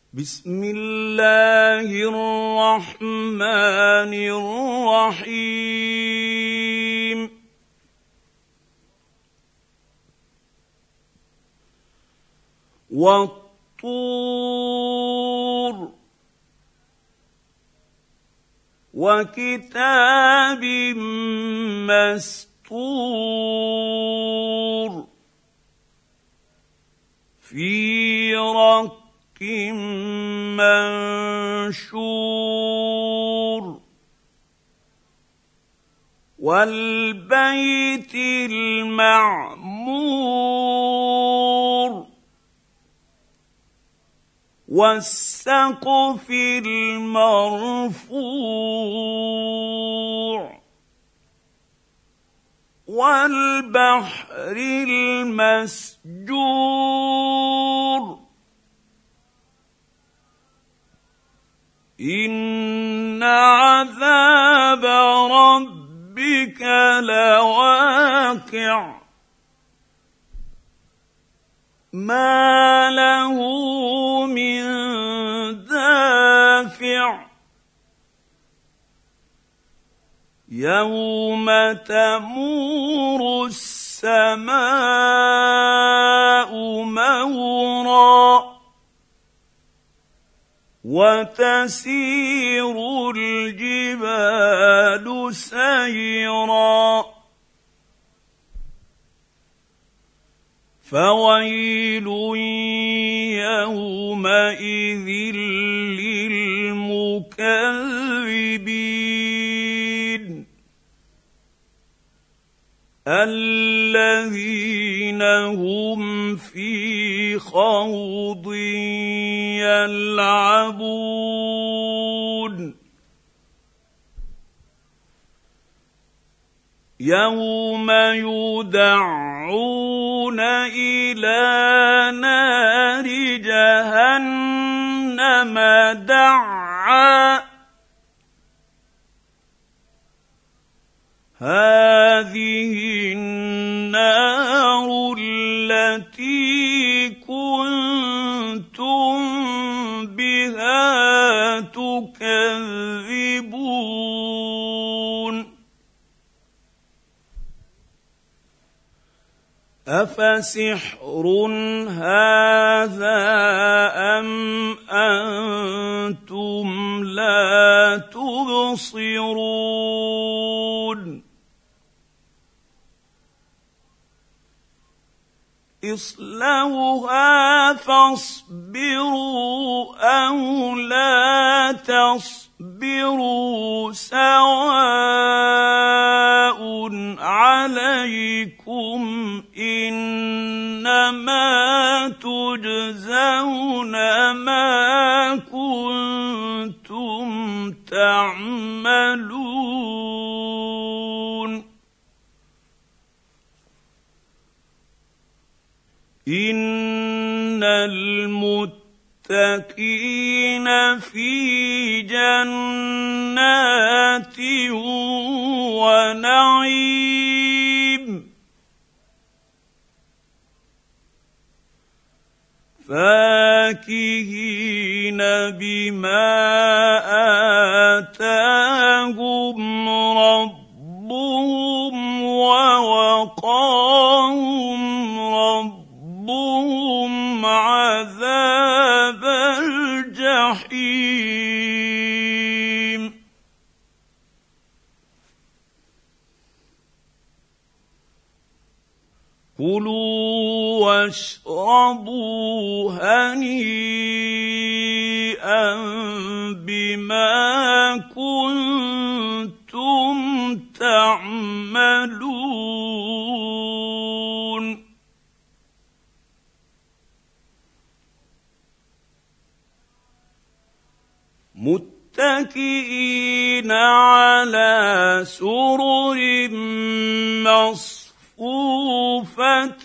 بسم الله الرحمن الرحيم والطور وكتاب مسطور في رق منشور والبيت المعمور والسقف المرفوع والبحر المسجور إن عذاب ربك لواقع ما له من دافع يوم تمور السماء مورا وتسير الجبال سيرا فويل يومئذ للمكذبين الذين هم في خوض يلعبون يوم يدعون إلى نار جهنم دعا هذه النار التي كنتم بها تكذبون أفسحر هذا أم أنتم لا تبصرون اصلوها فاصبروا أو لا تصبروا سواء عليكم إنما تجزون ما كنتم تعملون إن المتقين في جنات ونعيم فاكهين بما آتاهم ربهم ووقاهم ربهم عذاب الجحيم كلوا واشربوا هنيئا بما كنتم تعملون متكئين على سرر مصفوفة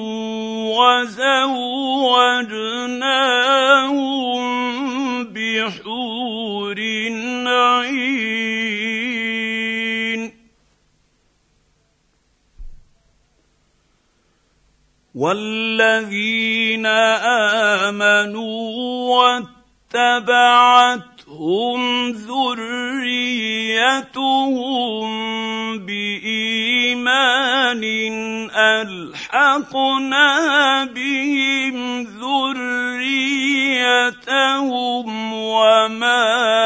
وزوجناهم بحور عين والذين آمنوا اتبعتهم ذريتهم بإيمان ألحقنا بهم ذريتهم وما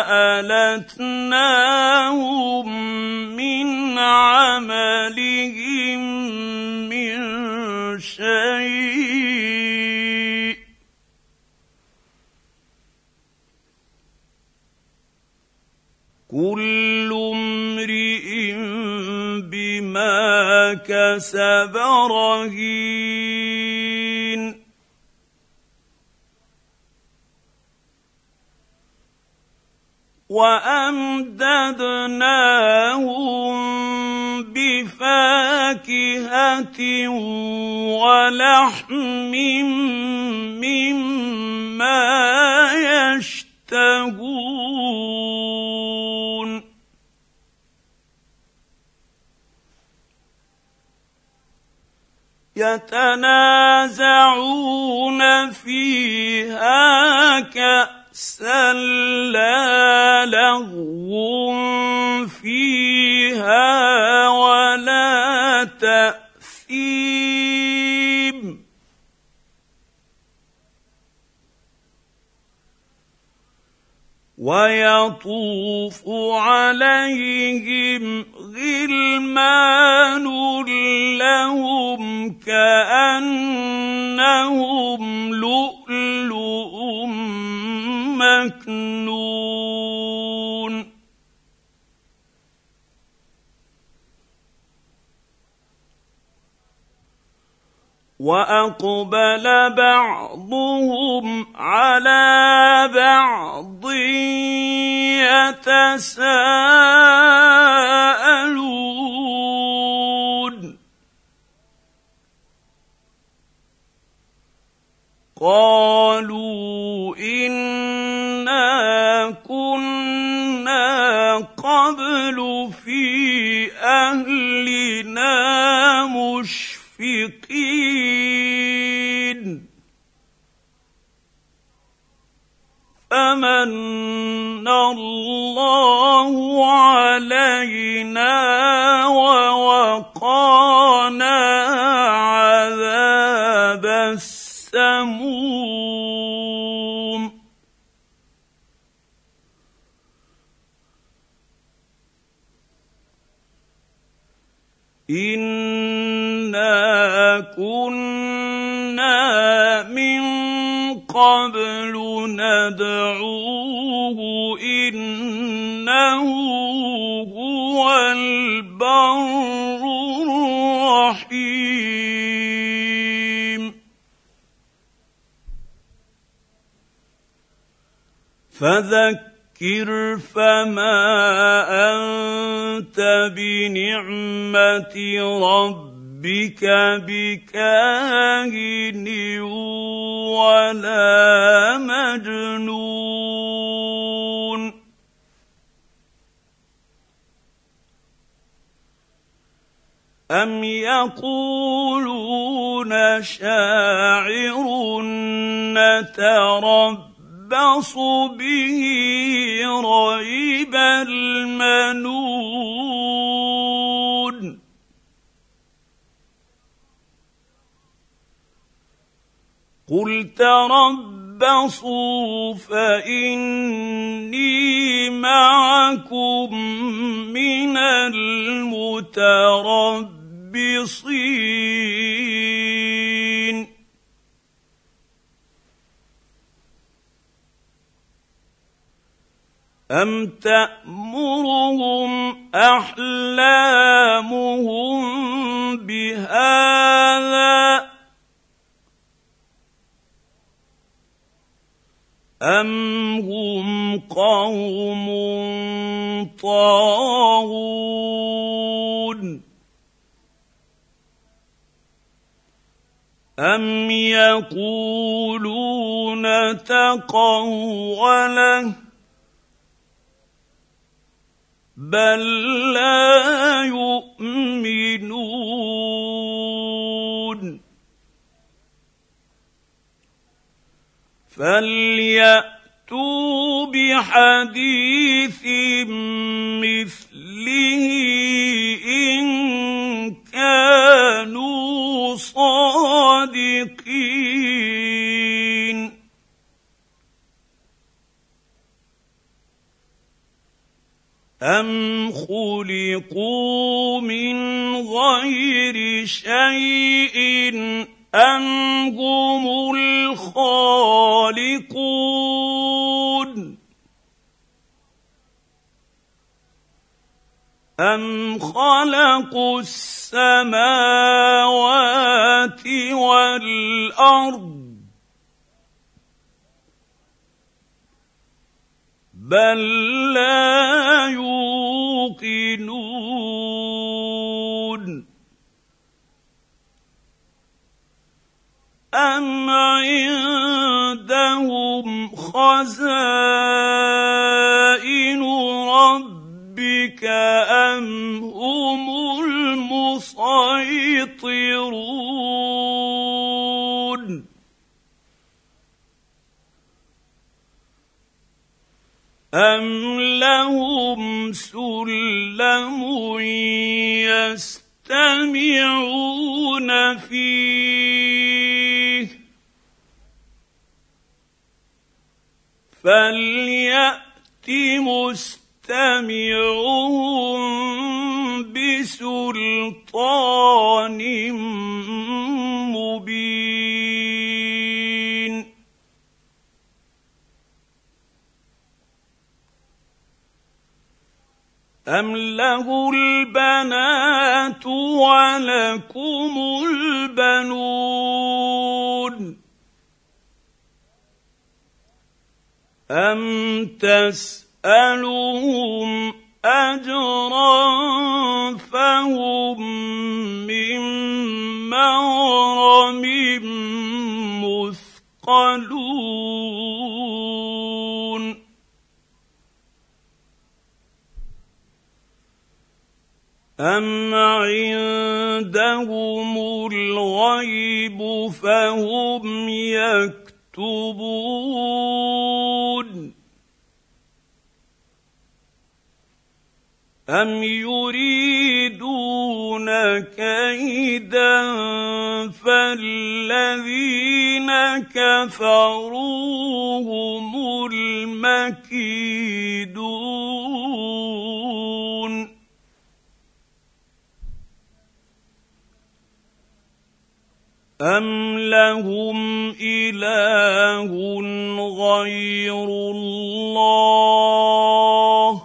ألتناهم من عملهم من شيء كل امرئ بما كسب رهين وأمددناهم بفاكهة ولحم مما يشتهون يتنازعون فيها كأسا لا لغو فيها ولا تأثيم ويطوف عليهم غلمان لهم كأنهم لؤلؤ مكنون وأقبل بعضهم على بعض يتساءلون قالوا إنا كنا قبل في أهلنا مشفقين فمن الله علينا ووقانا عذاب السموم إنا كنا من قبل ندعوه إنه هو البر الرحيم فذكر فما أنت بنعمة ربك بكاهن ولا مجنون أم يقولون شاعر نتربص به ريب المنون قل تربصوا فإني معكم من المتربصين أم تأمرهم أحلامهم بهذا أم هم قوم طاغون أم يقولون تقوله بل لا يؤمنون فليأتوا فَأْتُوا بِحَدِيثٍ مِّثْلِهِ إِن كَانُوا صَادِقِينَ أَمْ خُلِقُوا مِنْ غَيْرِ شَيْءٍ أَمْ هُمُ الْخَالِقُونَ أَمْ خَلَقُوا السَّمَاوَاتِ وَالْأَرْضَ بَل لَّا يُوقِنُونَ أَمْ عِندَهُمْ خَزَائِنُ رَبِّكَ أَمْ هُمُ الْمُصَيْطِرُونَ أَمْ لَهُمْ سُلَّمٌ يَسْتَمِعُونَ فِيهِ فَلْيَأْتِ مُسْتَمِعُهُم بِسُلْطَانٍ مُّبِينٍ أَمْ لَهُ الْبَنَاتُ وَلَكُمُ الْبَنُونَ أَمْ تَسْأَلُهُمْ أَجْرًا فَهُم مِّن مَّغْرَمٍ مُّثْقَلُونَ أَمْ عِندَهُمُ الْغَيْبُ فَهُمْ يَكْتُبُونَ أَمْ يُرِيدُونَ كَيْدًا فَالَّذِينَ كَفَرُوا هُمُ الْمَكِيدُونَ أَمْ لَهُمْ إِلَٰهٌ غَيْرُ اللَّهِ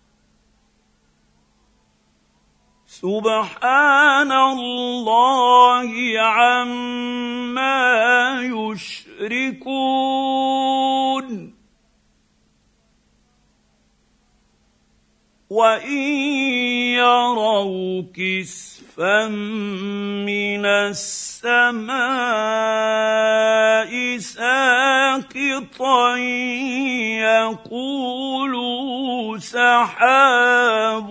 سُبْحَانَ اللَّهِ عَمَّا يُشْرِكُونَ وَإِن يَرَوْا كِسْفًا مِّنَ السَّمَاءِ سَاقِطًا يَقُولُوا سَحَابٌ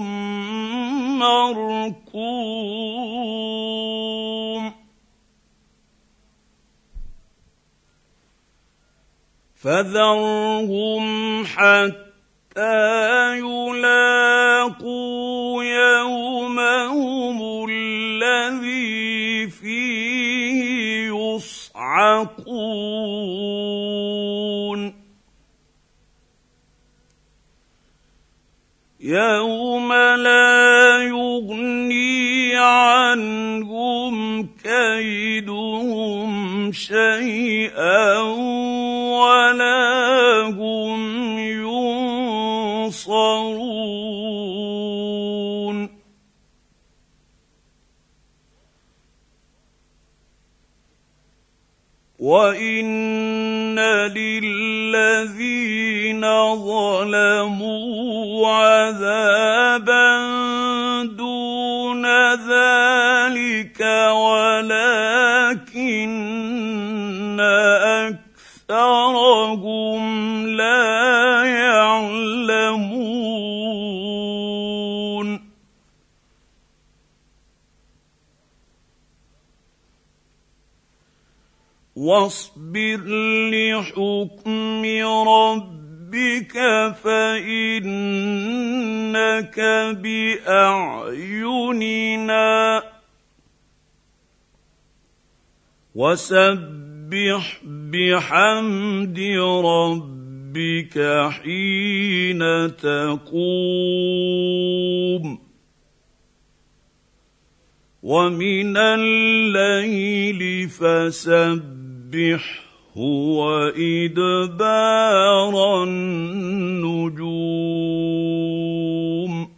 مَّرْكُومٌ فَذَرْهُمْ حَتَّىٰ يُلَاقُوا يَوْمَهُمُ الَّذِي فِيهِ يُصْعَقُونَ يَوْمَ لَا يُغْنِي عَنْهُمْ كَيْدُهُمْ شَيْئًا وَلَا هُمْ يُنصَرُونَ وَإِنَّ لِلَّذِينَ ظَلَمُوا عَذَابًا دُونَ ذَلِكَ وَلَكِنَّ أَكْثَرَهُمْ لَا يَعْلَمُونَ وَاصْبِرْ لِحُكْمِ ربك فإنك بأعيننا وسبح بحمد ربك حين تقوم ومن الليل فسبحه وإدبار النجوم